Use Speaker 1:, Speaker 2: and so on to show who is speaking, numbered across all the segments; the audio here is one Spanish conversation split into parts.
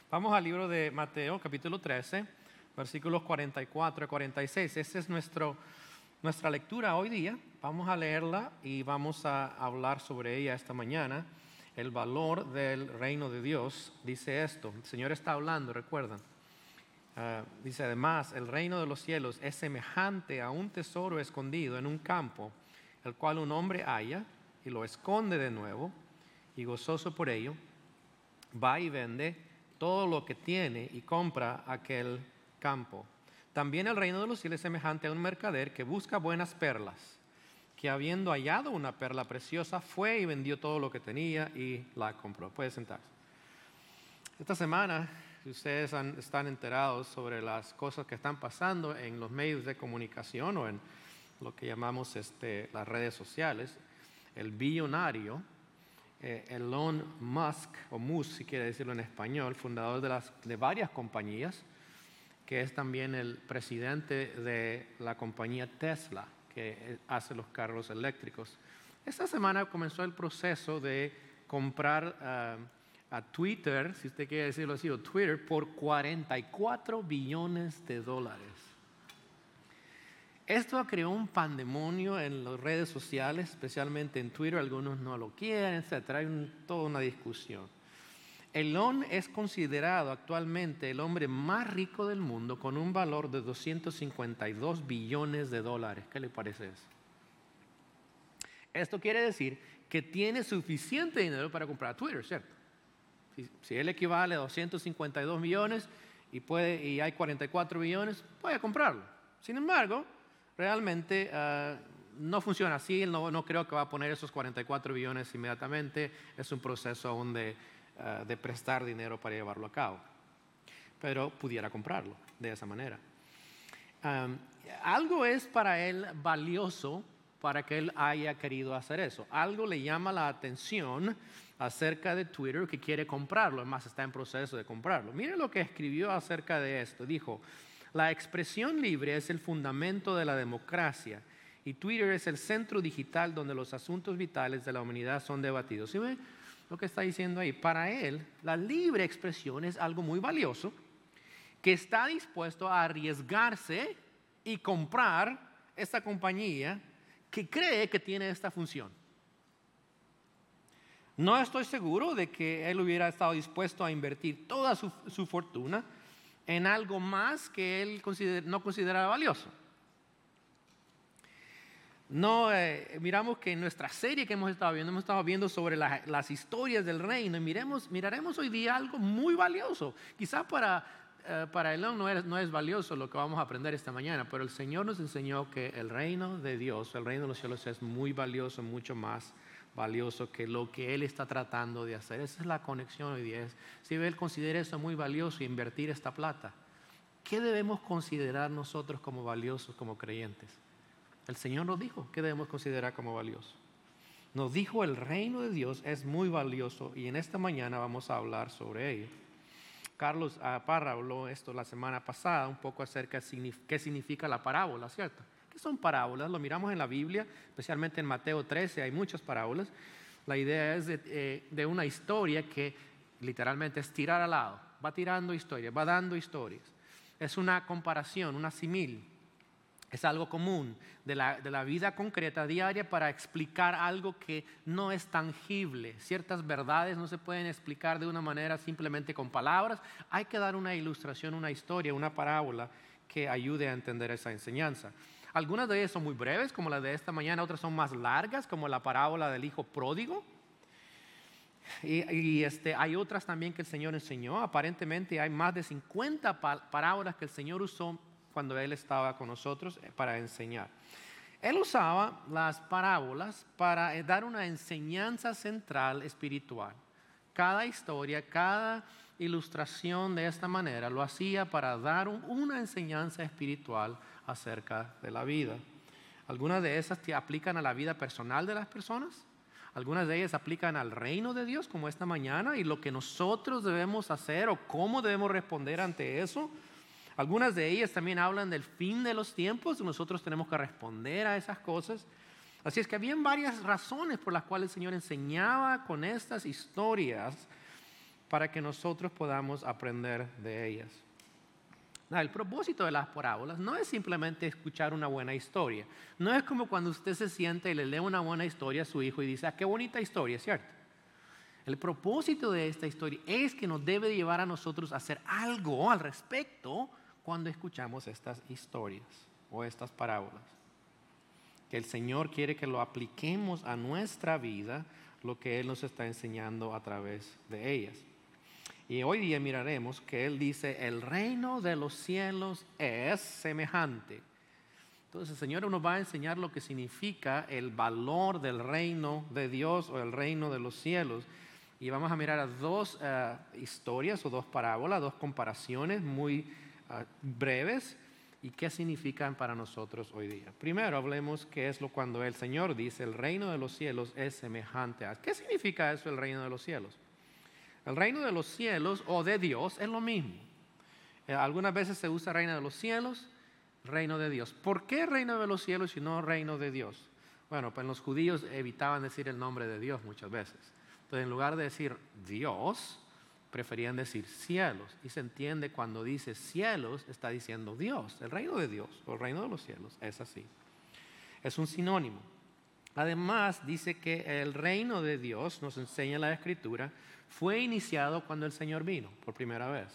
Speaker 1: Vamos al libro de Mateo, capítulo 13, versículos 44 a 46. Esa es nuestra lectura hoy día. Vamos a leerla y vamos a hablar sobre ella esta mañana. El valor del reino de Dios dice esto. El Señor está hablando, recuerdan. Dice además, el reino de los cielos es semejante a un tesoro escondido en un campo, el cual un hombre halla y lo esconde de nuevo, y gozoso por ello, va y vende todo lo que tiene y compra aquel campo. También el reino de los cielos es semejante a un mercader que busca buenas perlas, que habiendo hallado una perla preciosa, fue y vendió todo lo que tenía y la compró. Puede sentarse. Esta semana, si ustedes están enterados sobre las cosas que están pasando en los medios de comunicación o en lo que llamamos las redes sociales, el billonario Elon Musk, o Musk si quiere decirlo en español, fundador de varias compañías, que es también el presidente de la compañía Tesla, que hace los carros eléctricos. Esta semana comenzó el proceso de comprar a Twitter, si usted quiere decirlo así, o Twitter, por $44 billones. Esto creó un pandemonio en las redes sociales, especialmente en Twitter. Algunos no lo quieren, etc. Hay toda una discusión. Elon es considerado actualmente el hombre más rico del mundo con un valor de $252 billones. ¿Qué le parece eso? Esto quiere decir que tiene suficiente dinero para comprar Twitter, ¿cierto? Si él equivale a 252 millones y hay 44 billones, puede comprarlo. Sin embargo, realmente no funciona así. Él no creo que va a poner esos 44 billones inmediatamente. Es un proceso aún de prestar dinero para llevarlo a cabo. Pero pudiera comprarlo de esa manera. Algo es para él valioso para que él haya querido hacer eso. Algo le llama la atención acerca de Twitter que quiere comprarlo. Además, está en proceso de comprarlo. Miren lo que escribió acerca de esto. Dijo: la expresión libre es el fundamento de la democracia y Twitter es el centro digital donde los asuntos vitales de la humanidad son debatidos. ¿Sí ve lo que está diciendo ahí? Para él, la libre expresión es algo muy valioso que está dispuesto a arriesgarse y comprar esta compañía que cree que tiene esta función. No estoy seguro de que él hubiera estado dispuesto a invertir toda su fortuna en algo más que él no consideraba valioso. No, miramos que en nuestra serie que hemos estado viendo sobre las historias del reino, y miraremos hoy día algo muy valioso. Quizás para Elon no es valioso lo que vamos a aprender esta mañana, pero el Señor nos enseñó que el reino de Dios, el reino de los cielos, es muy valioso, mucho más valioso que lo que Él está tratando de hacer. Esa es la conexión hoy día. Si Él considera eso muy valioso, invertir esta plata, ¿qué debemos considerar nosotros como valiosos, como creyentes? El Señor nos dijo qué debemos considerar como valioso. Nos dijo el reino de Dios es muy valioso y en esta mañana vamos a hablar sobre ello. Carlos Parra habló esto la semana pasada un poco acerca de qué significa la parábola, ¿cierto? ¿Qué son parábolas? Lo miramos en la Biblia, especialmente en Mateo 13, hay muchas parábolas. La idea es de una historia que literalmente es tirar al lado, va tirando historias, va dando historias. Es una comparación, una símil. Es algo común de la vida concreta diaria para explicar algo que no es tangible. Ciertas verdades no se pueden explicar de una manera simplemente con palabras. Hay que dar una ilustración, una historia, una parábola que ayude a entender esa enseñanza. Algunas de ellas son muy breves, como la de esta mañana. Otras son más largas, como la parábola del hijo pródigo. Y hay otras también que el Señor enseñó. Aparentemente hay más de 50 parábolas que el Señor usó cuando Él estaba con nosotros para enseñar. Él usaba las parábolas para dar una enseñanza central espiritual. Cada historia, cada ilustración de esta manera lo hacía para dar una enseñanza espiritual acerca de la vida. Algunas de esas te aplican a la vida personal de las personas. Algunas de ellas aplican al reino de Dios, como esta mañana, y lo que nosotros debemos hacer o cómo debemos responder ante eso. Algunas de ellas también hablan del fin de los tiempos. Nosotros tenemos que responder a esas cosas. Así es que habían varias razones por las cuales el Señor enseñaba con estas historias para que nosotros podamos aprender de ellas. El propósito de las parábolas no es simplemente escuchar una buena historia. No es como cuando usted se sienta y le lee una buena historia a su hijo y dice, qué bonita historia, ¿cierto? El propósito de esta historia es que nos debe llevar a nosotros a hacer algo al respecto cuando escuchamos estas historias o estas parábolas. Que el Señor quiere que lo apliquemos a nuestra vida, lo que Él nos está enseñando a través de ellas. Y hoy día miraremos que Él dice, el reino de los cielos es semejante. Entonces el Señor nos va a enseñar lo que significa el valor del reino de Dios o el reino de los cielos. Y vamos a mirar a dos historias o dos parábolas, dos comparaciones muy breves y qué significan para nosotros hoy día. Primero hablemos qué es cuando el Señor dice, el reino de los cielos es semejante a. ¿Qué significa eso, el reino de los cielos? El reino de los cielos o de Dios es lo mismo. Algunas veces se usa reino de los cielos, reino de Dios. ¿Por qué reino de los cielos y no reino de Dios? Bueno, pues los judíos evitaban decir el nombre de Dios muchas veces. Entonces, en lugar de decir Dios, preferían decir cielos. Y se entiende cuando dice cielos, está diciendo Dios. El reino de Dios o el reino de los cielos es así. Es un sinónimo. Además, dice que el reino de Dios, nos enseña la Escritura, fue iniciado cuando el Señor vino por primera vez.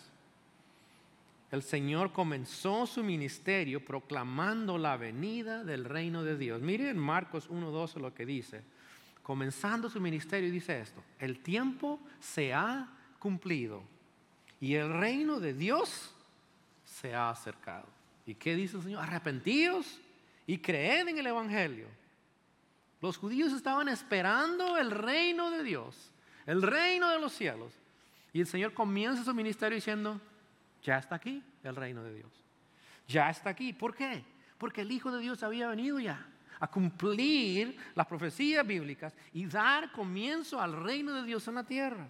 Speaker 1: El Señor comenzó su ministerio proclamando la venida del reino de Dios. Miren Marcos 1:12 lo que dice. Comenzando su ministerio dice esto, el tiempo se ha cumplido y el reino de Dios se ha acercado. ¿Y qué dice el Señor? Arrepentíos y creed en el Evangelio. Los judíos estaban esperando el reino de Dios, el reino de los cielos. Y el Señor comienza su ministerio diciendo, ya está aquí el reino de Dios. Ya está aquí. ¿Por qué? Porque el Hijo de Dios había venido ya a cumplir las profecías bíblicas y dar comienzo al reino de Dios en la tierra.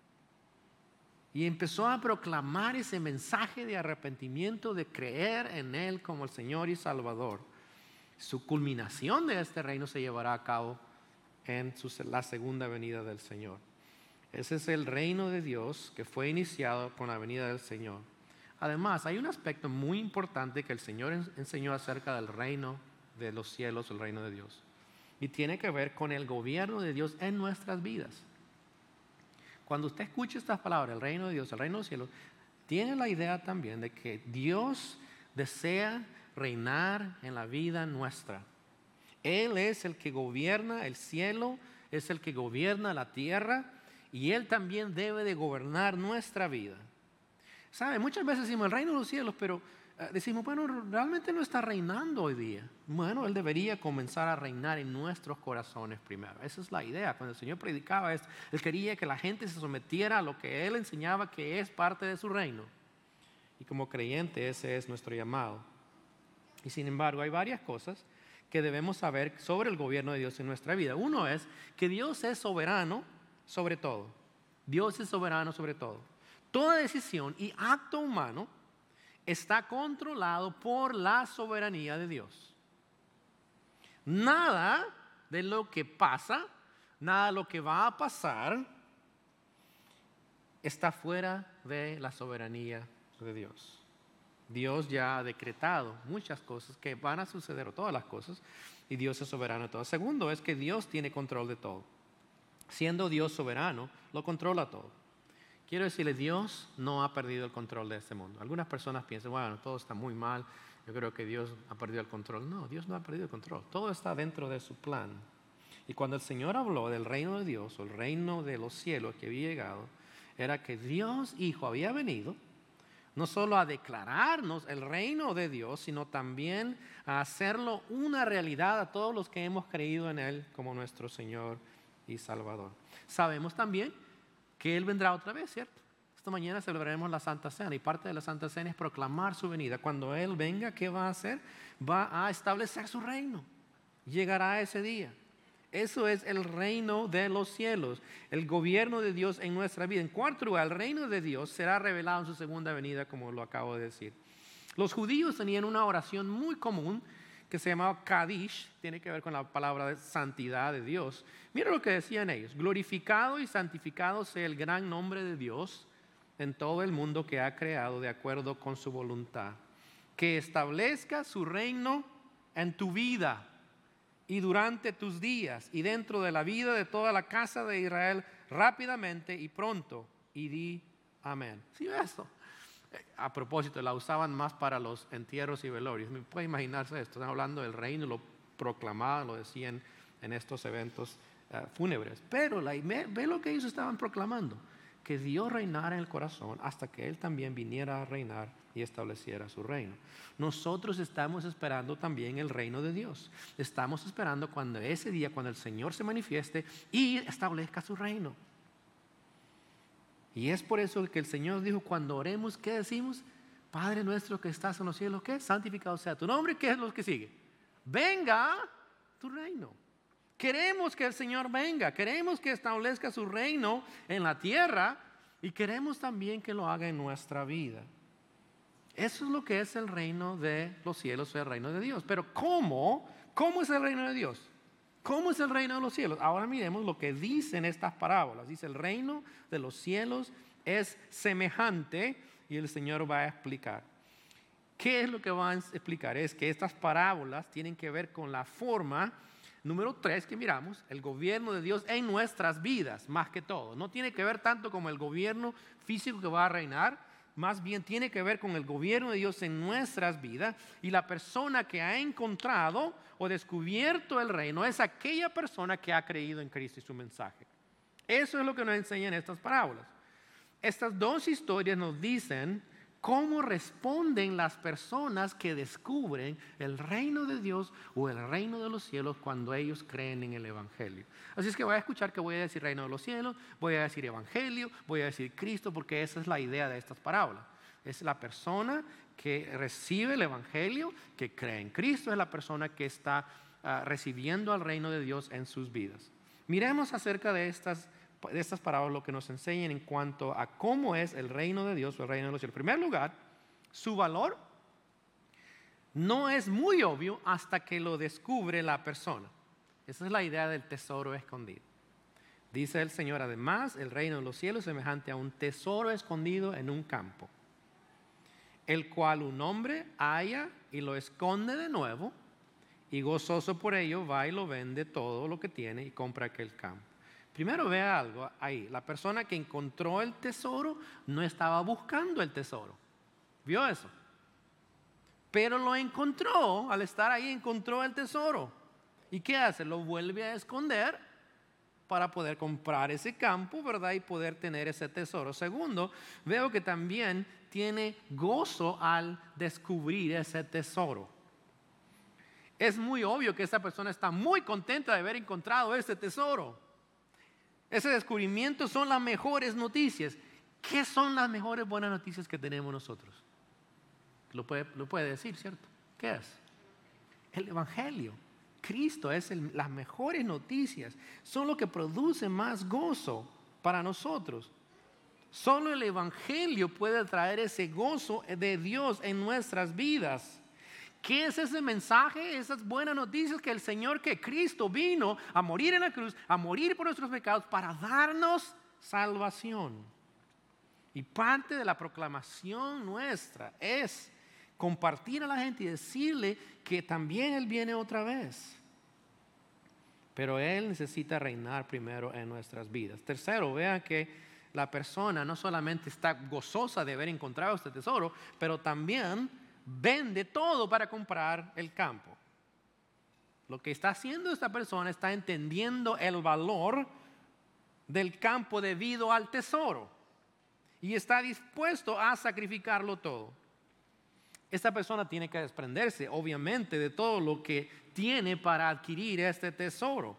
Speaker 1: Y empezó a proclamar ese mensaje de arrepentimiento, de creer en Él como el Señor y Salvador. Su culminación de este reino se llevará a cabo en la segunda venida del Señor. Ese es el reino de Dios que fue iniciado con la venida del Señor. Además, hay un aspecto muy importante que el Señor enseñó acerca del reino de los cielos, el reino de Dios. Y tiene que ver con el gobierno de Dios en nuestras vidas. Cuando usted escucha estas palabras, el reino de Dios, el reino de los cielos, tiene la idea también de que Dios desea reinar en la vida nuestra. Él es el que gobierna el cielo, es el que gobierna la tierra y Él también debe de gobernar nuestra vida. ¿Sabe? Muchas veces decimos el reino de los cielos, pero decimos, bueno, realmente no está reinando hoy día. Bueno, Él debería comenzar a reinar en nuestros corazones primero. Esa es la idea. Cuando el Señor predicaba esto, Él quería que la gente se sometiera a lo que Él enseñaba que es parte de su reino. Y como creyente ese es nuestro llamado. Y sin embargo hay varias cosas que debemos saber sobre el gobierno de Dios en nuestra vida. Uno es que Dios es soberano sobre todo. Dios es soberano sobre todo. Toda decisión y acto humano está controlado por la soberanía de Dios. Nada de lo que pasa, nada de lo que va a pasar, está fuera de la soberanía de Dios. Dios ya ha decretado muchas cosas que van a suceder, o todas las cosas, y Dios es soberano de todo. Segundo es que Dios tiene control de todo. Siendo Dios soberano, lo controla todo. Quiero decirle, Dios no ha perdido el control de este mundo. Algunas personas piensan, bueno, todo está muy mal, yo creo que Dios ha perdido el control. No, Dios no ha perdido el control. Todo está dentro de su plan. Y cuando el Señor habló del reino de Dios, o el reino de los cielos que había llegado, era que Dios Hijo había venido no solo a declararnos el reino de Dios, sino también a hacerlo una realidad a todos los que hemos creído en Él como nuestro Señor y Salvador. Sabemos también que Él vendrá otra vez, ¿cierto? Esta mañana celebraremos la Santa Cena y parte de la Santa Cena es proclamar su venida. Cuando Él venga, ¿qué va a hacer? Va a establecer su reino. Llegará ese día. Eso es el reino de los cielos, el gobierno de Dios en nuestra vida. En cuarto lugar, el reino de Dios será revelado en su segunda venida, como lo acabo de decir. Los judíos tenían una oración muy común que se llamaba Kadish, tiene que ver con la palabra de santidad de Dios. Mira lo que decían ellos: glorificado y santificado sea el gran nombre de Dios en todo el mundo que ha creado de acuerdo con su voluntad. Que establezca su reino en tu vida y durante tus días y dentro de la vida de toda la casa de Israel rápidamente y pronto. Y di amén. ¿Sí ves esto? A propósito, la usaban más para los entierros y velorios. ¿Me puede imaginarse esto? Están hablando del reino, lo proclamaban, lo decían en estos eventos fúnebres. Pero ve lo que ellos estaban proclamando: que Dios reinara en el corazón hasta que Él también viniera a reinar y estableciera su reino. Nosotros estamos esperando también el reino de Dios. Estamos esperando cuando ese día, cuando el Señor se manifieste y establezca su reino. Y es por eso que el Señor dijo: cuando oremos, ¿qué decimos? Padre nuestro que estás en los cielos, ¿qué? Santificado sea tu nombre. ¿Qué es lo que sigue? Venga tu reino. Queremos que el Señor venga, queremos que establezca su reino en la tierra y queremos también que lo haga en nuestra vida. Eso es lo que es el reino de los cielos, el reino de Dios. Pero ¿cómo? ¿Cómo es el reino de Dios? ¿Cómo es el reino de los cielos? Ahora miremos lo que dicen estas parábolas. Dice: el reino de los cielos es semejante, y el Señor va a explicar. ¿Qué es lo que va a explicar? Es que estas parábolas tienen que ver con la forma, número 3 que miramos, el gobierno de Dios en nuestras vidas, más que todo. No tiene que ver tanto como el gobierno físico que va a reinar, más bien tiene que ver con el gobierno de Dios en nuestras vidas. Y la persona que ha encontrado o descubierto el reino es aquella persona que ha creído en Cristo y su mensaje. Eso es lo que nos enseñan estas parábolas. Estas dos historias nos dicen cómo responden las personas que descubren el reino de Dios o el reino de los cielos cuando ellos creen en el Evangelio. Así es que voy a escuchar que voy a decir reino de los cielos, voy a decir Evangelio, voy a decir Cristo, porque esa es la idea de estas parábolas. Es la persona que recibe el Evangelio, que cree en Cristo, es la persona que está recibiendo al reino de Dios en sus vidas. Miremos acerca de estas parábolas lo que nos enseñan en cuanto a cómo es el reino de Dios o el reino de los cielos. En primer lugar, su valor no es muy obvio hasta que lo descubre la persona. Esa es la idea del tesoro escondido. Dice el Señor: además, el reino de los cielos es semejante a un tesoro escondido en un campo, el cual un hombre halla y lo esconde de nuevo, y gozoso por ello va y lo vende todo lo que tiene y compra aquel campo. Primero vea algo ahí: la persona que encontró el tesoro no estaba buscando el tesoro. ¿Vio eso? Pero lo encontró, al estar ahí encontró el tesoro. ¿Y qué hace? Lo vuelve a esconder para poder comprar ese campo, ¿verdad? Y poder tener ese tesoro. Segundo, veo que también tiene gozo al descubrir ese tesoro. Es muy obvio que esta persona está muy contenta de haber encontrado ese tesoro. Ese descubrimiento son las mejores noticias. ¿Qué son las mejores buenas noticias que tenemos nosotros? Lo puede decir, ¿cierto? ¿Qué es? El Evangelio. Cristo es las mejores noticias. Son lo que produce más gozo para nosotros. Solo el Evangelio puede traer ese gozo de Dios en nuestras vidas. ¿Qué es ese mensaje? Esas buenas noticias: que el Señor, que Cristo vino a morir en la cruz, a morir por nuestros pecados para darnos salvación. Y parte de la proclamación nuestra es compartir a la gente y decirle que también Él viene otra vez. Pero Él necesita reinar primero en nuestras vidas. Tercero, vean que la persona no solamente está gozosa de haber encontrado este tesoro, pero también vende todo para comprar el campo. Lo que está haciendo esta persona está entendiendo el valor del campo debido al tesoro y está dispuesto a sacrificarlo todo. Esta persona tiene que desprenderse, obviamente, de todo lo que tiene para adquirir este tesoro.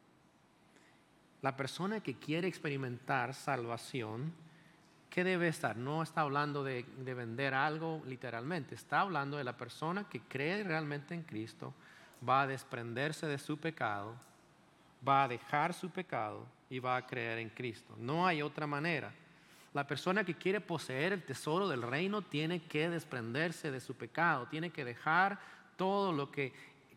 Speaker 1: La persona que quiere experimentar salvación, ¿qué debe estar? No está hablando de vender algo literalmente. Está hablando de la persona que cree realmente en Cristo, va a desprenderse de su pecado, va a dejar su pecado y va a creer en Cristo. No hay otra manera. La persona que quiere poseer el tesoro del reino tiene que desprenderse de su pecado, tiene que dejar todo lo que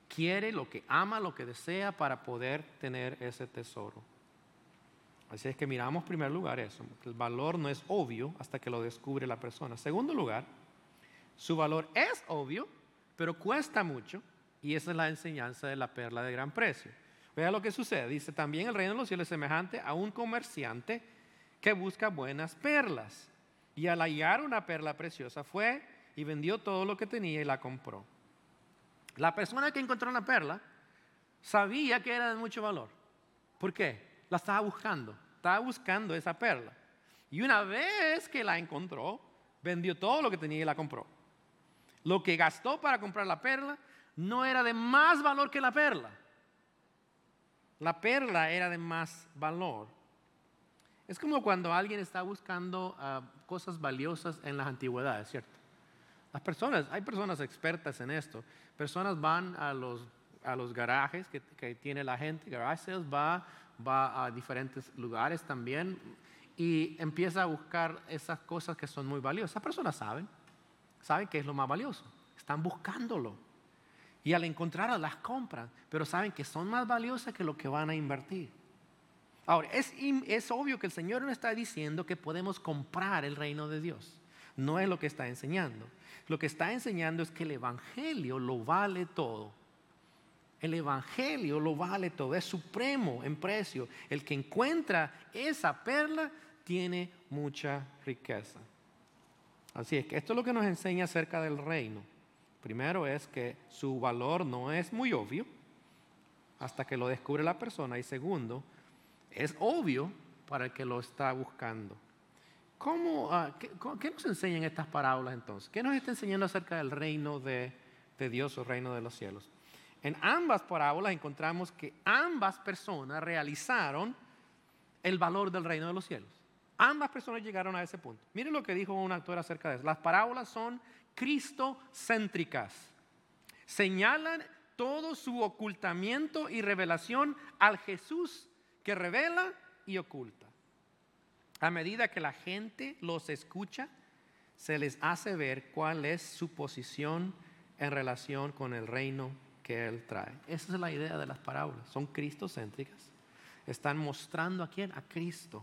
Speaker 1: quiere, lo que ama, lo que desea para poder tener ese tesoro. Así es que miramos en primer lugar eso, que el valor no es obvio hasta que lo descubre la persona. Segundo lugar, su valor es obvio, pero cuesta mucho, y esa es la enseñanza de la perla de gran precio. Vea lo que sucede, dice, también el reino de los cielos es semejante a un comerciante que busca buenas perlas, y al hallar una perla preciosa fue y vendió todo lo que tenía y la compró. La persona que encontró una perla sabía que era de mucho valor. ¿Por qué? La estaba buscando esa perla. Y una vez que la encontró, vendió todo lo que tenía y la compró. Lo que gastó para comprar la perla no era de más valor que la perla. La perla era de más valor. Es como cuando alguien está buscando cosas valiosas en las antigüedades, ¿cierto? Hay personas expertas en esto. Personas van a los garajes que tiene la gente, garage sales, va a diferentes lugares también y empieza a buscar esas cosas que son muy valiosas. Esas personas saben qué es lo más valioso, están buscándolo y al encontrarlas las compran, pero saben que son más valiosas que lo que van a invertir. Ahora, es obvio que el Señor no está diciendo que podemos comprar el reino de Dios. No es lo que está enseñando. Lo que está enseñando es que el Evangelio lo vale todo. El Evangelio lo vale todo, es supremo en precio. El que encuentra esa perla tiene mucha riqueza. Así es que esto es lo que nos enseña acerca del reino. Primero es que su valor no es muy obvio hasta que lo descubre la persona. Y segundo, es obvio para el que lo está buscando. ¿Qué nos enseñan estas parábolas entonces? ¿Qué nos está enseñando acerca del reino de Dios o reino de los cielos? En ambas parábolas encontramos que ambas personas realizaron el valor del reino de los cielos. Ambas personas llegaron a ese punto. Miren lo que dijo un autor acerca de eso. Las parábolas son cristocéntricas. Señalan todo su ocultamiento y revelación al Jesús que revela y oculta. A medida que la gente los escucha, se les hace ver cuál es su posición en relación con el reino que Él trae. Esa es la idea de las parábolas. Son cristocéntricas. Están mostrando a quién, a Cristo.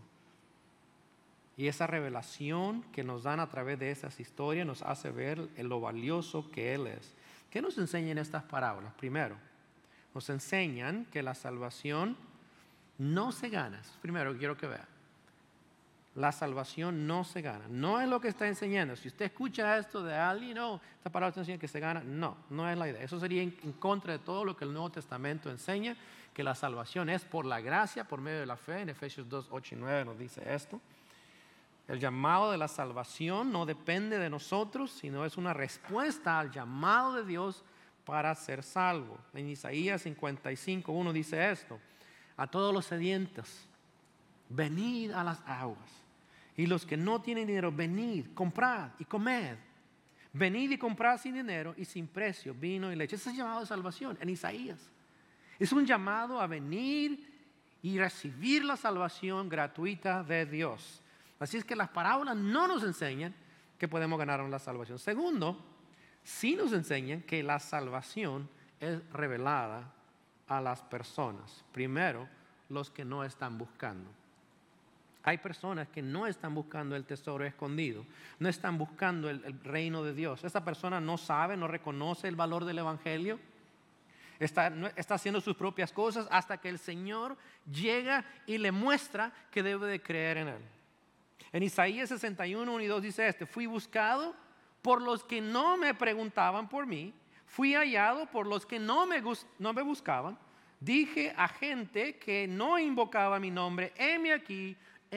Speaker 1: Y esa revelación que nos dan a través de esas historias nos hace ver lo valioso que Él es. ¿Qué nos enseñan estas parábolas? Primero, nos enseñan que la salvación no se gana. Eso es primero que quiero que vean. La salvación no se gana. No es lo que está enseñando. Si usted escucha esto de alguien, esta palabra está enseñando que se gana. No es la idea. Eso sería en contra de todo lo que el Nuevo Testamento enseña, que la salvación es por la gracia, por medio de la fe. En Efesios 2, 8 y 9 nos dice esto. El llamado de la salvación no depende de nosotros, sino es una respuesta al llamado de Dios para ser salvo. En Isaías 55, 1 dice esto: a todos los sedientos, venid a las aguas. Y los que no tienen dinero, venid, comprad y comed. Venid y comprad sin dinero y sin precio vino y leche. Ese es el llamado de salvación en Isaías. Es un llamado a venir y recibir la salvación gratuita de Dios. Así es que las parábolas no nos enseñan que podemos ganarnos la salvación. Segundo, sí nos enseñan que la salvación es revelada a las personas. Primero, los que no están buscando. Hay personas que no están buscando el tesoro escondido, no están buscando el reino de Dios. Esa persona no sabe, no reconoce el valor del Evangelio. Está haciendo sus propias cosas hasta que el Señor llega y le muestra que debe de creer en Él. En Isaías 61, 1 y 2 dice fui buscado por los que no me preguntaban por mí, fui hallado por los que no me buscaban, dije a gente que no invocaba mi nombre, heme aquí.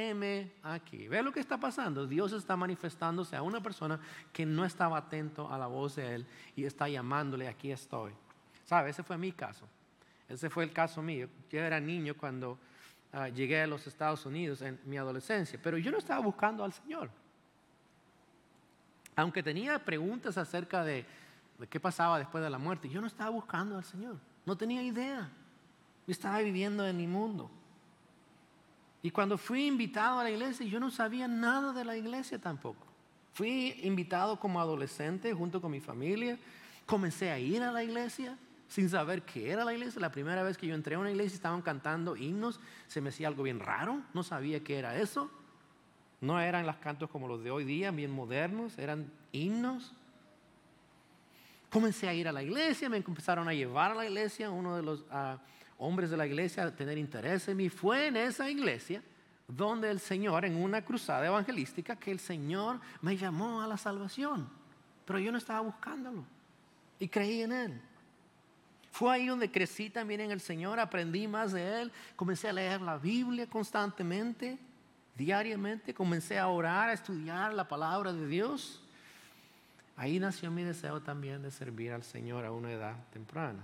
Speaker 1: ¿Ve lo que está pasando? Dios está manifestándose a una persona que no estaba atento a la voz de Él y está llamándole, aquí estoy. ¿Sabe? Ese fue mi caso. Ese fue el caso mío. Yo era niño cuando llegué a los Estados Unidos en mi adolescencia, pero yo no estaba buscando al Señor. Aunque tenía preguntas acerca de qué pasaba después de la muerte, yo no estaba buscando al Señor. No tenía idea. Yo estaba viviendo en mi mundo. Y cuando fui invitado a la iglesia, yo no sabía nada de la iglesia tampoco. Fui invitado como adolescente junto con mi familia. Comencé a ir a la iglesia sin saber qué era la iglesia. La primera vez que yo entré a una iglesia estaban cantando himnos, se me hacía algo bien raro, no sabía qué era eso. No eran los cantos como los de hoy día, bien modernos, eran himnos. Comencé a ir a la iglesia, me empezaron a llevar a la iglesia, uno de los hombres de la iglesia a tener interés en mí. Fue en esa iglesia donde el Señor, en una cruzada evangelística, que el Señor me llamó a la salvación, pero yo no estaba buscándolo y creí en Él. Fue ahí donde crecí también en el Señor, aprendí más de Él, comencé a leer la Biblia constantemente, diariamente, comencé a orar, a estudiar la palabra de Dios. Ahí nació mi deseo también de servir al Señor a una edad temprana.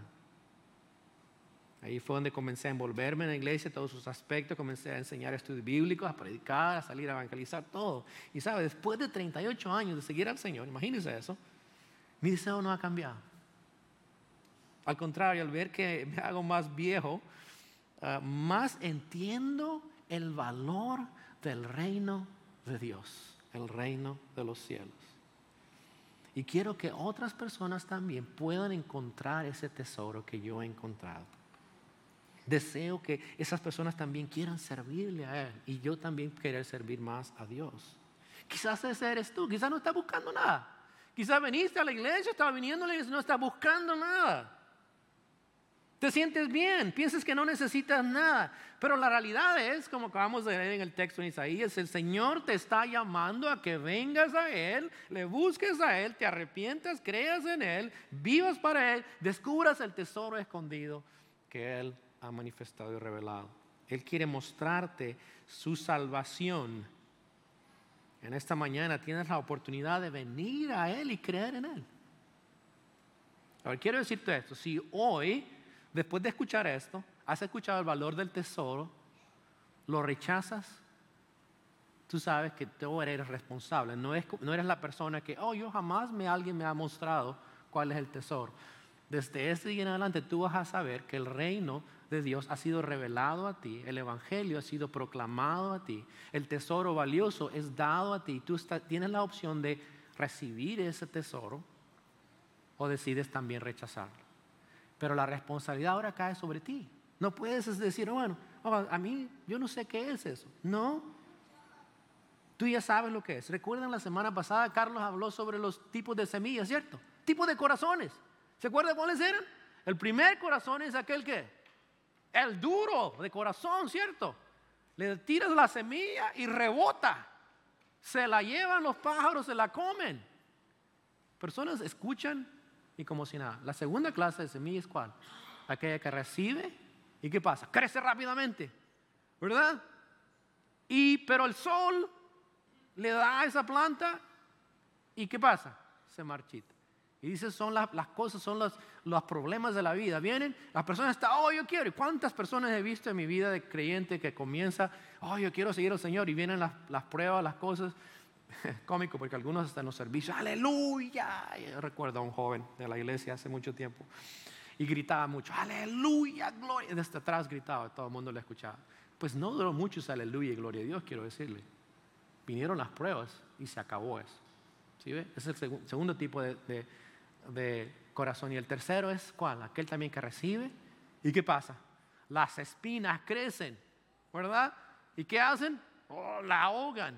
Speaker 1: Ahí fue donde comencé a envolverme en la iglesia, todos sus aspectos, comencé a enseñar estudios bíblicos, a predicar, a salir a evangelizar, todo. Y sabe, después de 38 años de seguir al Señor, imagínense eso, mi deseo no ha cambiado. Al contrario, al ver que me hago más viejo, más entiendo el valor del reino de Dios, el reino de los cielos. Y quiero que otras personas también puedan encontrar ese tesoro que yo he encontrado. Deseo que esas personas también quieran servirle a Él y yo también querer servir más a Dios. Quizás ese eres tú, quizás no estás buscando nada. Quizás viniste a la iglesia, estaba viniendo a la iglesia y no estás buscando nada. Te sientes bien, piensas que no necesitas nada, pero la realidad es, como acabamos de leer en el texto en Isaías, el Señor te está llamando a que vengas a Él, le busques a Él, te arrepientas, creas en Él, vivas para Él, descubras el tesoro escondido que Él ha manifestado y revelado. Él quiere mostrarte su salvación. En esta mañana tienes la oportunidad de venir a Él y creer en Él. Ahora quiero decirte esto, si hoy, después de escuchar esto, has escuchado el valor del tesoro, lo rechazas, tú sabes que tú eres responsable. No eres la persona que, alguien me ha mostrado cuál es el tesoro. Desde este día en adelante tú vas a saber que el reino de Dios ha sido revelado a ti, el evangelio ha sido proclamado a ti, el tesoro valioso es dado a ti. Tú tienes la opción de recibir ese tesoro o decides también rechazarlo. Pero la responsabilidad ahora cae sobre ti. No puedes decir, a mí yo no sé qué es eso. No, tú ya sabes lo que es. Recuerdan la semana pasada Carlos habló sobre los tipos de semillas, ¿cierto? Tipos de corazones. ¿Se acuerdan cuáles eran? El primer corazón es aquel que, el duro de corazón, ¿cierto? Le tiras la semilla y rebota. Se la llevan los pájaros, se la comen. Personas escuchan y como si nada. La segunda clase de semilla es ¿cuál? Aquella que recibe y ¿qué pasa? Crece rápidamente, ¿verdad? Pero el sol le da a esa planta y ¿qué pasa? Se marchita. Y dice, son las cosas, son los problemas de la vida. Vienen, las personas están, yo quiero. ¿Y cuántas personas he visto en mi vida de creyente que comienza, yo quiero seguir al Señor? Y vienen las pruebas, las cosas. Cómico, porque algunos están en los servicios, aleluya. Yo recuerdo a un joven de la iglesia hace mucho tiempo y gritaba mucho, aleluya, gloria. Desde atrás gritaba, todo el mundo le escuchaba. Pues no duró mucho ese aleluya y gloria a Dios, quiero decirle. Vinieron las pruebas y se acabó eso. ¿Sí ve? Es el segundo tipo de corazón. Y el tercero es ¿cuál? Aquel también que recibe. ¿Y qué pasa? Las espinas crecen, ¿verdad? ¿Y qué hacen? La ahogan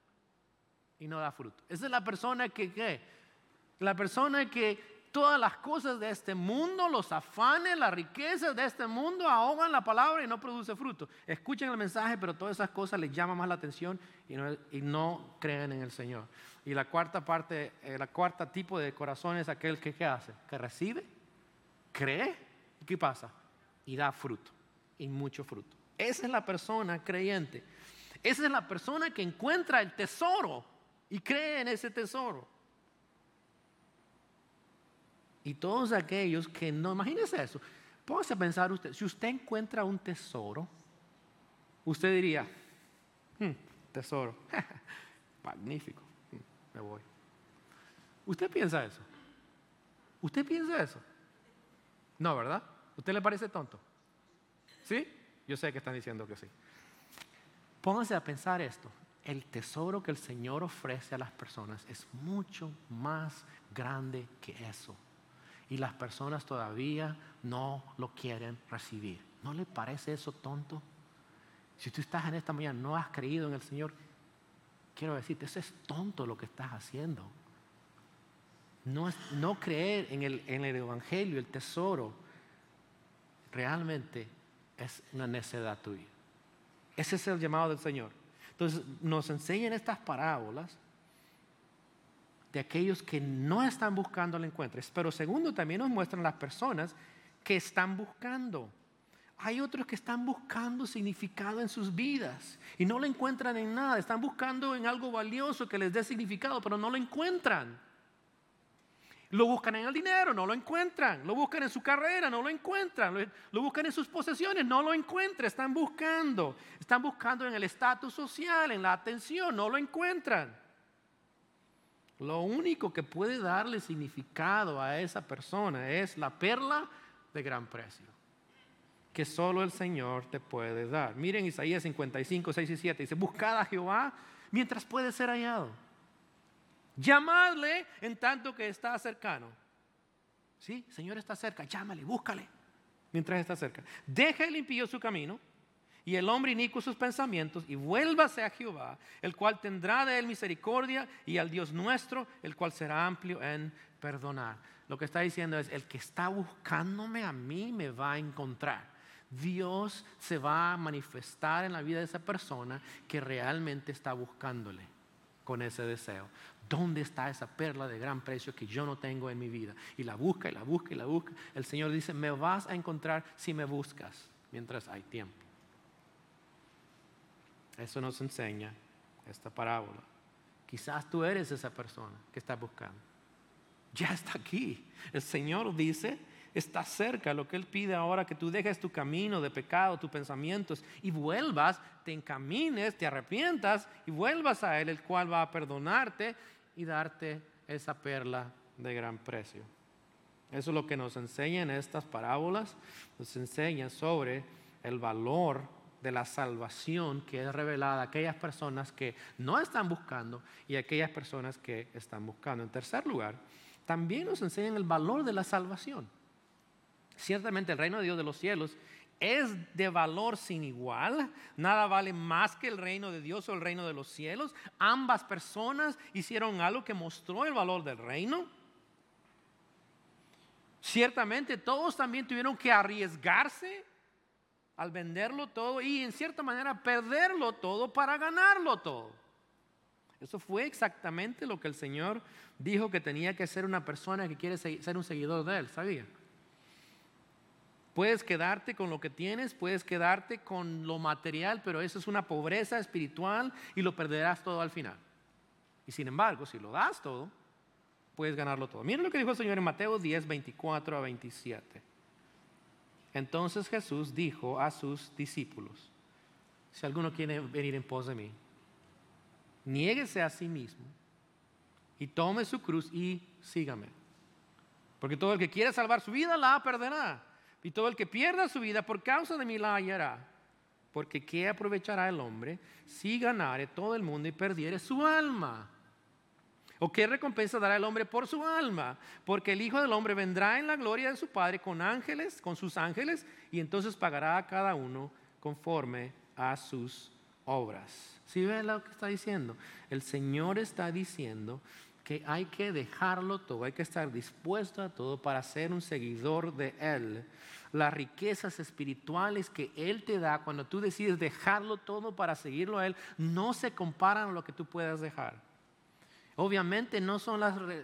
Speaker 1: y no da fruto. Esa es la persona que ¿qué? La persona que todas las cosas de este mundo, los afanes, las riquezas de este mundo ahogan la palabra y no produce fruto. Escuchan el mensaje, pero todas esas cosas les llaman más la atención y no creen en el Señor. Y la cuarta tipo de corazón es aquel que ¿qué hace? Que recibe, cree, ¿y qué pasa? Y da fruto, y mucho fruto. Esa es la persona creyente. Esa es la persona que encuentra el tesoro y cree en ese tesoro. Y todos aquellos que no, imagínense eso. Póngase a pensar usted, si usted encuentra un tesoro, usted diría, tesoro, magnífico, me voy. ¿Usted piensa eso? ¿Usted piensa eso? No, ¿verdad? ¿Usted le parece tonto? ¿Sí? Yo sé que están diciendo que sí. Póngase a pensar esto. El tesoro que el Señor ofrece a las personas es mucho más grande que eso. y las personas todavía no lo quieren recibir. ¿No le parece eso tonto? Si tú estás en esta mañana, no has creído en el Señor, quiero decirte, eso es tonto lo que estás haciendo. No creer en el Evangelio, el tesoro, realmente es una necedad tuya. Ese es el llamado del Señor. Entonces nos enseñan estas parábolas de aquellos que no están buscando el encuentro. Pero segundo, también nos muestran las personas que están buscando. Hay otros que están buscando significado en sus vidas y no lo encuentran en nada. Están buscando en algo valioso que les dé significado, pero no lo encuentran. Lo buscan en el dinero, no lo encuentran. Lo buscan en su carrera, no lo encuentran. Lo buscan en sus posesiones, no lo encuentran. Están buscando en el estatus social, en la atención, no lo encuentran. Lo único que puede darle significado a esa persona es la perla de gran precio, que solo el Señor te puede dar. Miren Isaías 55, 6 y 7. Dice, buscad a Jehová mientras puede ser hallado. Llamadle en tanto que está cercano. Sí, el Señor está cerca, llámale, búscale mientras está cerca. Deja el impío su camino y el hombre inicuo sus pensamientos, y vuélvase a Jehová, el cual tendrá de él misericordia, y al Dios nuestro, el cual será amplio en perdonar. Lo que está diciendo es, el que está buscándome a mí me va a encontrar. Dios se va a manifestar en la vida de esa persona que realmente está buscándole con ese deseo. ¿Dónde está esa perla de gran precio que yo no tengo en mi vida? Y la busca y la busca y la busca. El Señor dice, me vas a encontrar si me buscas mientras hay tiempo. Eso nos enseña esta parábola. Quizás tú eres esa persona que está buscando. Ya está aquí. El Señor dice, está cerca. Lo que Él pide ahora, que tú dejes tu camino de pecado, tus pensamientos, y vuelvas, te encamines, te arrepientas y vuelvas a Él, el cual va a perdonarte y darte esa perla de gran precio. Eso es lo que nos enseñan estas parábolas. Nos enseña sobre el valor de la salvación que es revelada a aquellas personas que no están buscando y a aquellas personas que están buscando. En tercer lugar, también nos enseñan el valor de la salvación. Ciertamente el reino de Dios de los cielos es de valor sin igual. Nada vale más que el reino de Dios o el reino de los cielos. Ambas personas hicieron algo que mostró el valor del reino. Ciertamente todos también tuvieron que arriesgarse al venderlo todo y en cierta manera perderlo todo para ganarlo todo. Eso fue exactamente lo que el Señor dijo que tenía que ser una persona que quiere ser un seguidor de Él, ¿sabía? Puedes quedarte con lo que tienes, puedes quedarte con lo material, pero eso es una pobreza espiritual y lo perderás todo al final. Y sin embargo, si lo das todo, puedes ganarlo todo. Miren lo que dijo el Señor en Mateo 10, 24 a 27. Entonces Jesús dijo a sus discípulos, si alguno quiere venir en pos de mí, niéguese a sí mismo y tome su cruz y sígame. Porque todo el que quiera salvar su vida la perderá. Y todo el que pierda su vida por causa de mí la hallará. Porque ¿qué aprovechará el hombre si ganare todo el mundo y perdiere su alma? ¿O qué recompensa dará el hombre por su alma? Porque el Hijo del Hombre vendrá en la gloria de su Padre con ángeles, con sus ángeles, y entonces pagará a cada uno conforme a sus obras. ¿Sí ven lo que está diciendo? El Señor está diciendo que hay que dejarlo todo, hay que estar dispuesto a todo para ser un seguidor de Él. Las riquezas espirituales que Él te da cuando tú decides dejarlo todo para seguirlo a Él no se comparan a lo que tú puedas dejar. Obviamente no son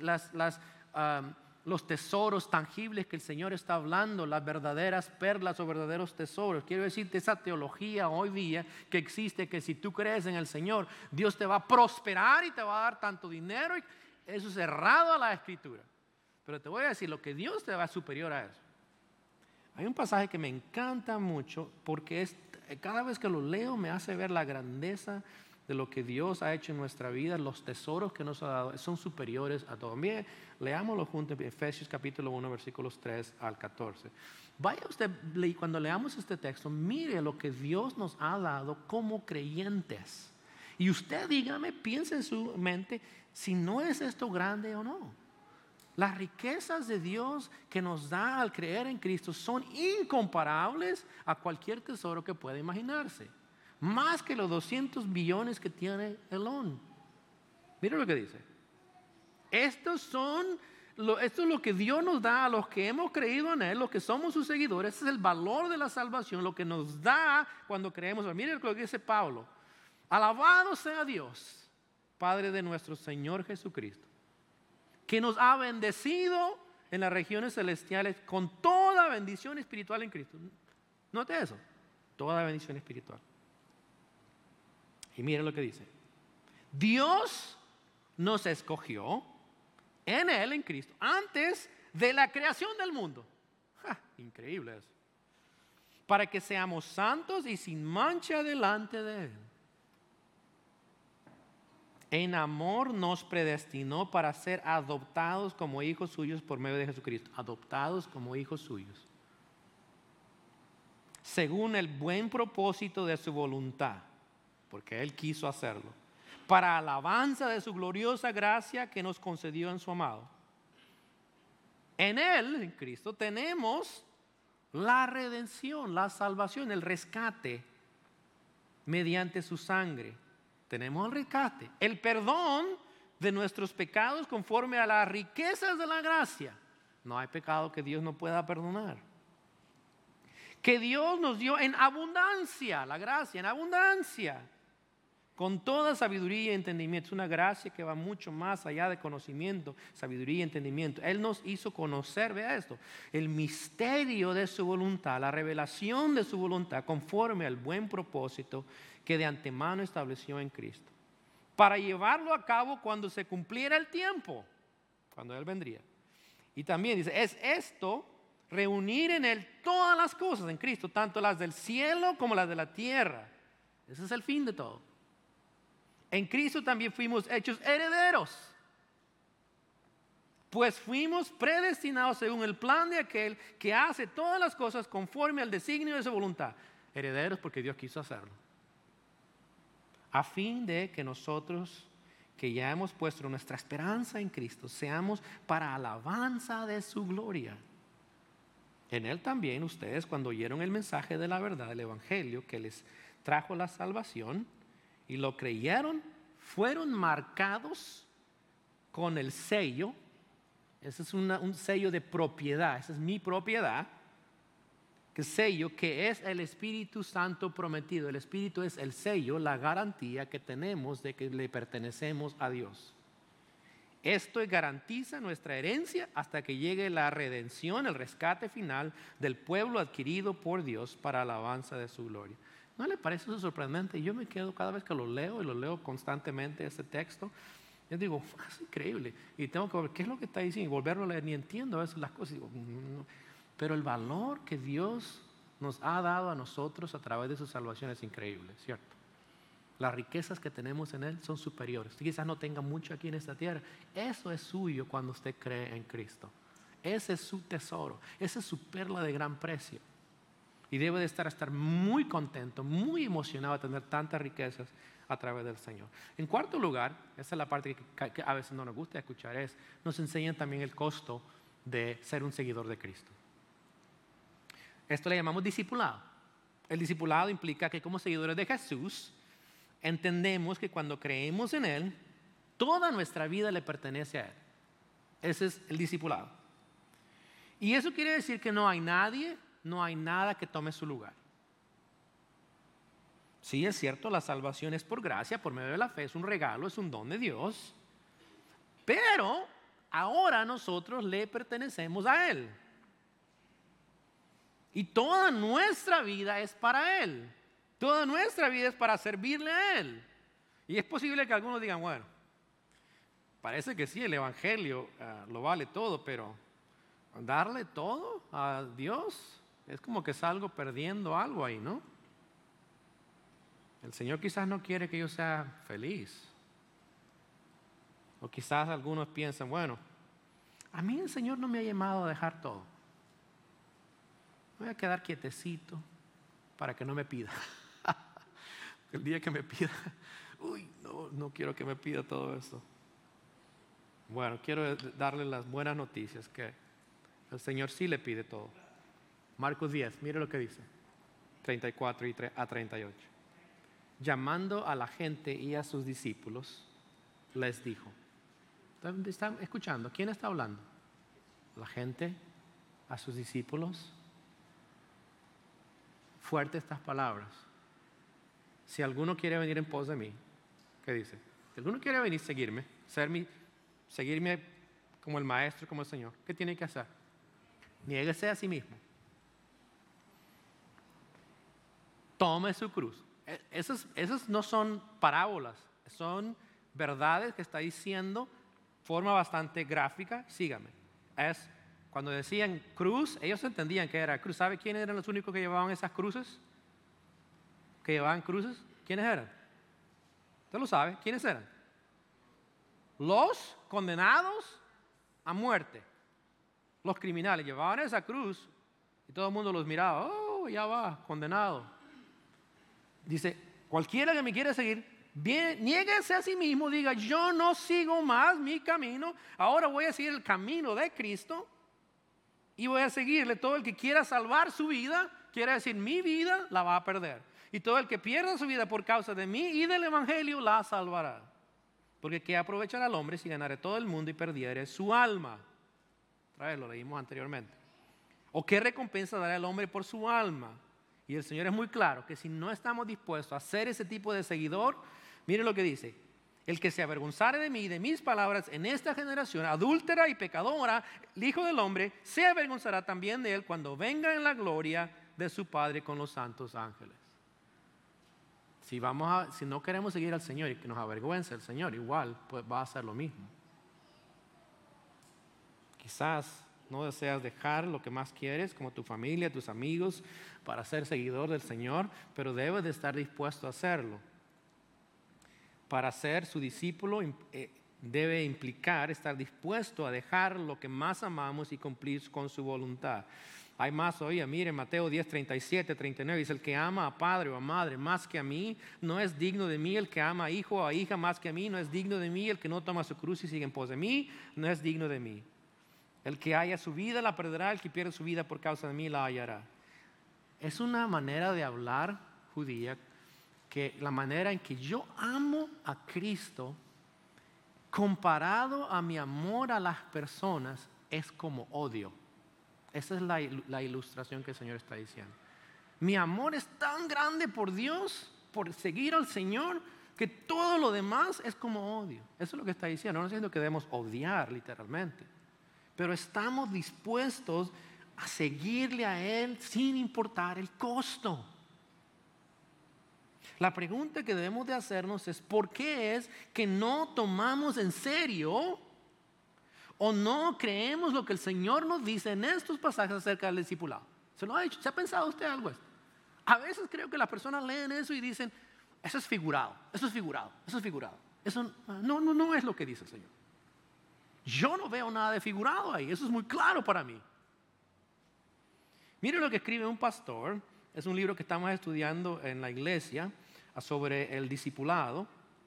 Speaker 1: los tesoros tangibles que el Señor está hablando, las verdaderas perlas o verdaderos tesoros. Quiero decirte, esa teología hoy día que existe, que si tú crees en el Señor, Dios te va a prosperar y te va a dar tanto dinero. Eso es errado a la Escritura. Pero te voy a decir, lo que Dios te da es superior a eso. Hay un pasaje que me encanta mucho porque cada vez que lo leo me hace ver la grandeza de lo que Dios ha hecho en nuestra vida. Los tesoros que nos ha dado son superiores a todo. Bien, leámoslo juntos en Efesios capítulo 1 versículos 3 al 14. Vaya usted, cuando leamos este texto, mire lo que Dios nos ha dado como creyentes. Y usted dígame, piense en su mente si no es esto grande o no. Las riquezas de Dios que nos da al creer en Cristo son incomparables a cualquier tesoro que pueda imaginarse. Más que los 200 billones que tiene Elon. Mira lo que dice. Esto es lo que Dios nos da a los que hemos creído en Él, los que somos sus seguidores. Ese es el valor de la salvación, lo que nos da cuando creemos. Mire lo que dice Pablo. Alabado sea Dios, Padre de nuestro Señor Jesucristo, que nos ha bendecido en las regiones celestiales con toda bendición espiritual en Cristo. Note eso, toda bendición espiritual. Y mire lo que dice. Dios nos escogió en Él, en Cristo, antes de la creación del mundo. Increíble eso. Para que seamos santos y sin mancha delante de Él. En amor nos predestinó para ser adoptados como hijos suyos por medio de Jesucristo. Adoptados como hijos suyos. Según el buen propósito de su voluntad. Porque Él quiso hacerlo. Para alabanza de su gloriosa gracia que nos concedió en su amado. En Él, en Cristo, tenemos la redención, la salvación, el rescate mediante su sangre. Tenemos el rescate, el perdón de nuestros pecados conforme a las riquezas de la gracia. No hay pecado que Dios no pueda perdonar. Que Dios nos dio en abundancia, la gracia en abundancia. Con toda sabiduría y entendimiento. Es una gracia que va mucho más allá de conocimiento, sabiduría y entendimiento. Él nos hizo conocer, vea esto, el misterio de su voluntad, la revelación de su voluntad conforme al buen propósito que de antemano estableció en Cristo. Para llevarlo a cabo cuando se cumpliera el tiempo, cuando Él vendría. Y también dice, es esto, reunir en Él todas las cosas en Cristo, tanto las del cielo como las de la tierra. Ese es el fin de todo. En Cristo también fuimos hechos herederos, pues fuimos predestinados según el plan de aquel que hace todas las cosas conforme al designio de su voluntad. Herederos porque Dios quiso hacerlo. A fin de que nosotros, que ya hemos puesto nuestra esperanza en Cristo, seamos para alabanza de su gloria. En Él también ustedes, cuando oyeron el mensaje de la verdad, el Evangelio que les trajo la salvación, y lo creyeron, fueron marcados con el sello. Ese es un sello de propiedad. Esa es mi propiedad. Que sello que es el Espíritu Santo prometido. El Espíritu es el sello, la garantía que tenemos de que le pertenecemos a Dios. Esto garantiza nuestra herencia hasta que llegue la redención, el rescate final del pueblo adquirido por Dios para alabanza de su gloria. ¿No le parece eso sorprendente? Yo me quedo cada vez que lo leo y lo leo constantemente este texto. Yo digo, es increíble. Y tengo que ver qué es lo que está diciendo y volverlo a leer. Ni entiendo a veces las cosas. Digo, no. Pero el valor que Dios nos ha dado a nosotros a través de su salvación es increíble, ¿cierto? Las riquezas que tenemos en Él son superiores. Usted quizás no tenga mucho aquí en esta tierra. Eso es suyo cuando usted cree en Cristo. Ese es su tesoro. Esa es su perla de gran precio. Y debe de estar muy contento, muy emocionado de tener tantas riquezas a través del Señor. En cuarto lugar, esa es la parte que a veces no nos gusta escuchar, nos enseñan también el costo de ser un seguidor de Cristo. Esto le llamamos discipulado. El discipulado implica que como seguidores de Jesús, entendemos que cuando creemos en Él, toda nuestra vida le pertenece a Él. Ese es el discipulado. Y eso quiere decir que no hay nadie, no hay nada que tome su lugar. Sí, es cierto, la salvación es por gracia, por medio de la fe, es un regalo, es un don de Dios. Pero ahora nosotros le pertenecemos a Él. Y toda nuestra vida es para Él. Toda nuestra vida es para servirle a Él. Y es posible que algunos digan, bueno, parece que sí, el Evangelio lo vale todo, pero darle todo a Dios es como que salgo perdiendo algo ahí, ¿no? El Señor quizás no quiere que yo sea feliz. O quizás algunos piensan, bueno, a mí el Señor no me ha llamado a dejar todo. Voy a quedar quietecito para que no me pida. El día que me pida, no quiero que me pida todo eso. Bueno, quiero darle las buenas noticias, que el Señor sí le pide todo. Marcos 10, mire lo que dice, 34 a 38. Llamando a la gente y a sus discípulos, les dijo. ¿Están escuchando? ¿Quién está hablando? La gente, a sus discípulos. Fuertes estas palabras. Si alguno quiere venir en pos de mí, ¿qué dice? Si alguno quiere venir a seguirme, seguirme como el Maestro, como el Señor, ¿qué tiene que hacer? Niéguese a sí mismo. Tome su cruz. Esas no son parábolas, son verdades que está diciendo de forma bastante gráfica. Sígame. Es cuando decían cruz, ellos entendían que era cruz. ¿Sabe quiénes eran los únicos que llevaban esas cruces? ¿Que llevaban cruces? ¿Quiénes eran? ¿Usted lo sabe? ¿Quiénes eran? Los condenados a muerte. Los criminales llevaban esa cruz y todo el mundo los miraba. Oh, ya va, condenado. Dice, cualquiera que me quiera seguir, niéguese a sí mismo, diga, yo no sigo más mi camino, ahora voy a seguir el camino de Cristo y voy a seguirle. Todo el que quiera salvar su vida, quiere decir, mi vida la va a perder. Y todo el que pierda su vida por causa de mí y del Evangelio, la salvará. Porque ¿qué aprovechará al hombre si ganare todo el mundo y perdiere su alma? Otra vez lo leímos anteriormente. ¿O qué recompensa dará el hombre por su alma? Y el Señor es muy claro que si no estamos dispuestos a ser ese tipo de seguidor, mire lo que dice. El que se avergonzare de mí y de mis palabras en esta generación adúltera y pecadora, el Hijo del Hombre se avergonzará también de él cuando venga en la gloria de su Padre con los santos ángeles. Si no queremos seguir al Señor y que nos avergüence el Señor, igual pues va a hacer lo mismo. Quizás no deseas dejar lo que más quieres, como tu familia, tus amigos, para ser seguidor del Señor, pero debes de estar dispuesto a hacerlo. Para ser su discípulo debe implicar estar dispuesto a dejar lo que más amamos y cumplir con su voluntad. Hay más hoy, mire, Mateo 10, 37, 39, dice, el que ama a padre o a madre más que a mí, no es digno de mí. El que ama a hijo o a hija más que a mí, no es digno de mí. El que no toma su cruz y sigue en pos de mí, no es digno de mí. El que haya su vida la perderá, el que pierde su vida por causa de mí la hallará. Es una manera de hablar judía, que la manera en que yo amo a Cristo comparado a mi amor a las personas es como odio. Esa es la ilustración que el Señor está diciendo. Mi amor es tan grande por Dios, por seguir al Señor, que todo lo demás es como odio. Eso es lo que está diciendo. No estoy diciendo que debemos odiar literalmente, pero estamos dispuestos a seguirle a Él sin importar el costo. La pregunta que debemos de hacernos es, ¿por qué es que no tomamos en serio o no creemos lo que el Señor nos dice en estos pasajes acerca del discipulado? ¿Se lo ha dicho? ¿Se ha pensado usted algo de esto? A veces creo que las personas leen eso y dicen, eso es figurado, eso es figurado, eso es figurado. Eso no es lo que dice el Señor. Yo no veo nada de figurado ahí, eso es muy claro para mí. Mire lo que escribe un pastor, es un libro que estamos estudiando en la iglesia sobre el discipulado,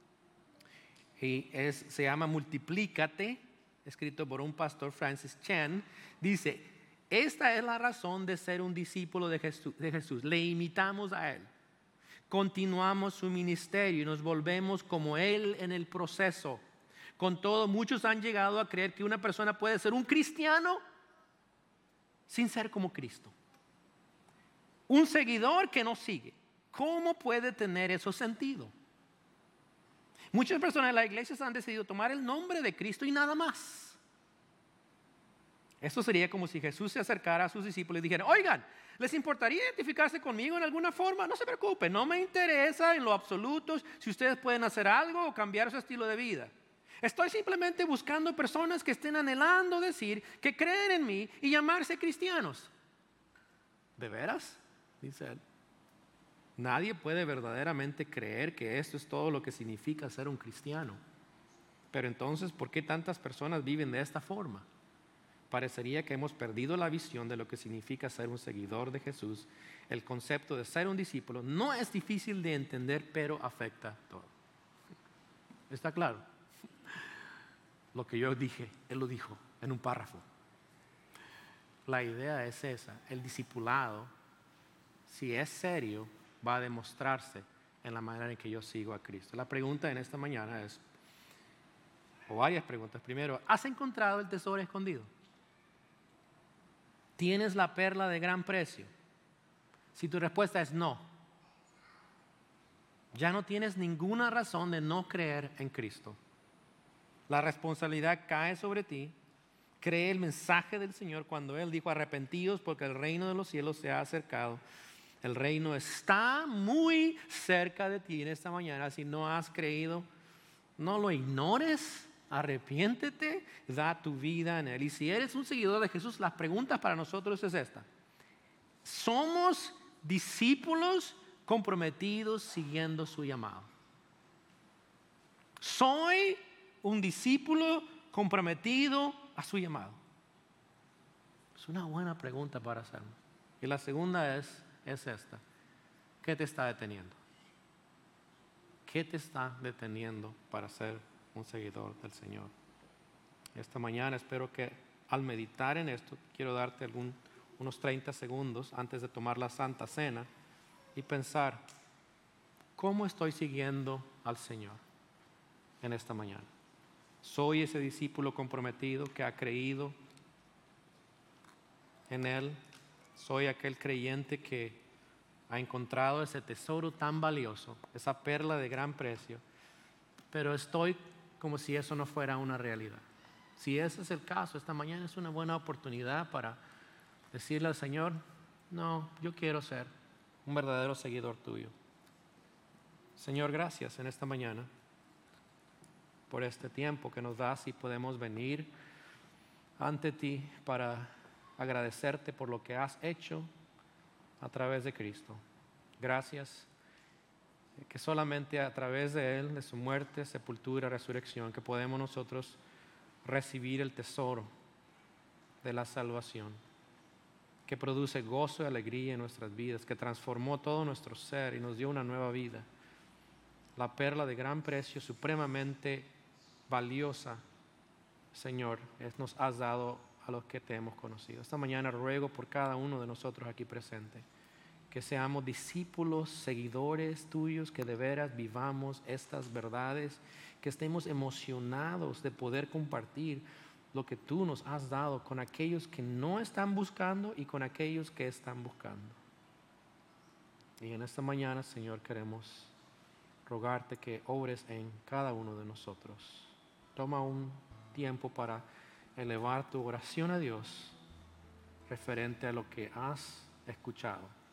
Speaker 1: y se llama Multiplícate, escrito por un pastor, Francis Chan. Dice, esta es la razón de ser un discípulo de Jesús. Le imitamos a Él, continuamos su ministerio y nos volvemos como Él en el proceso. Con todo, muchos han llegado a creer que una persona puede ser un cristiano sin ser como Cristo. Un seguidor que no sigue. ¿Cómo puede tener eso sentido? Muchas personas en la iglesia han decidido tomar el nombre de Cristo y nada más. Esto sería como si Jesús se acercara a sus discípulos y dijera, oigan, ¿les importaría identificarse conmigo en alguna forma? No se preocupen, no me interesa en lo absoluto si ustedes pueden hacer algo o cambiar su estilo de vida. Estoy simplemente buscando personas que estén anhelando decir que creen en mí y llamarse cristianos. ¿De veras? Dice él. Nadie puede verdaderamente creer que esto es todo lo que significa ser un cristiano. Pero entonces, ¿por qué tantas personas viven de esta forma? Parecería que hemos perdido la visión de lo que significa ser un seguidor de Jesús. El concepto de ser un discípulo no es difícil de entender, pero afecta todo. ¿Está claro? lo que yo dije, Él lo dijo en un párrafo. La idea es esa, el discipulado, si es serio, va a demostrarse en la manera en que yo sigo a Cristo. La pregunta en esta mañana es, o varias preguntas. Primero, ¿has encontrado el tesoro escondido? ¿Tienes la perla de gran precio? Si tu respuesta es no, ya no tienes ninguna razón de no creer en Cristo. La responsabilidad cae sobre ti. Cree el mensaje del Señor cuando Él dijo: arrepentidos porque el reino de los cielos se ha acercado. El reino está muy cerca de ti en esta mañana. Si no has creído, no lo ignores, arrepiéntete, da tu vida en Él. Y si eres un seguidor de Jesús, las preguntas para nosotros es esta: ¿somos discípulos comprometidos siguiendo su llamado? ¿Soy un discípulo comprometido a su llamado? Es una buena pregunta para hacernos. Y la segunda es esta: ¿qué te está deteniendo? ¿Qué te está deteniendo para ser un seguidor del Señor? Esta mañana espero que al meditar en esto, quiero darte unos 30 segundos antes de tomar la Santa Cena y pensar: ¿cómo estoy siguiendo al Señor en esta mañana? ¿Soy ese discípulo comprometido que ha creído en Él? ¿Soy aquel creyente que ha encontrado ese tesoro tan valioso, esa perla de gran precio, pero estoy como si eso no fuera una realidad? Si ese es el caso, esta mañana es una buena oportunidad para decirle al Señor: no, yo quiero ser un verdadero seguidor tuyo. Señor, gracias en esta mañana por este tiempo que nos das y podemos venir ante ti para agradecerte por lo que has hecho a través de Cristo. Gracias que solamente a través de Él, de su muerte, sepultura, resurrección, que podemos nosotros recibir el tesoro de la salvación, que produce gozo y alegría en nuestras vidas, que transformó todo nuestro ser y nos dio una nueva vida. La perla de gran precio, supremamente valiosa, Señor, nos has dado a los que te hemos conocido. Esta mañana ruego por cada uno de nosotros aquí presente, que seamos discípulos, seguidores tuyos, que de veras vivamos estas verdades, que estemos emocionados de poder compartir lo que tú nos has dado con aquellos que no están buscando y con aquellos que están buscando. Y en esta mañana, Señor, queremos rogarte que obres en cada uno de nosotros. Toma un tiempo para elevar tu oración a Dios referente a lo que has escuchado.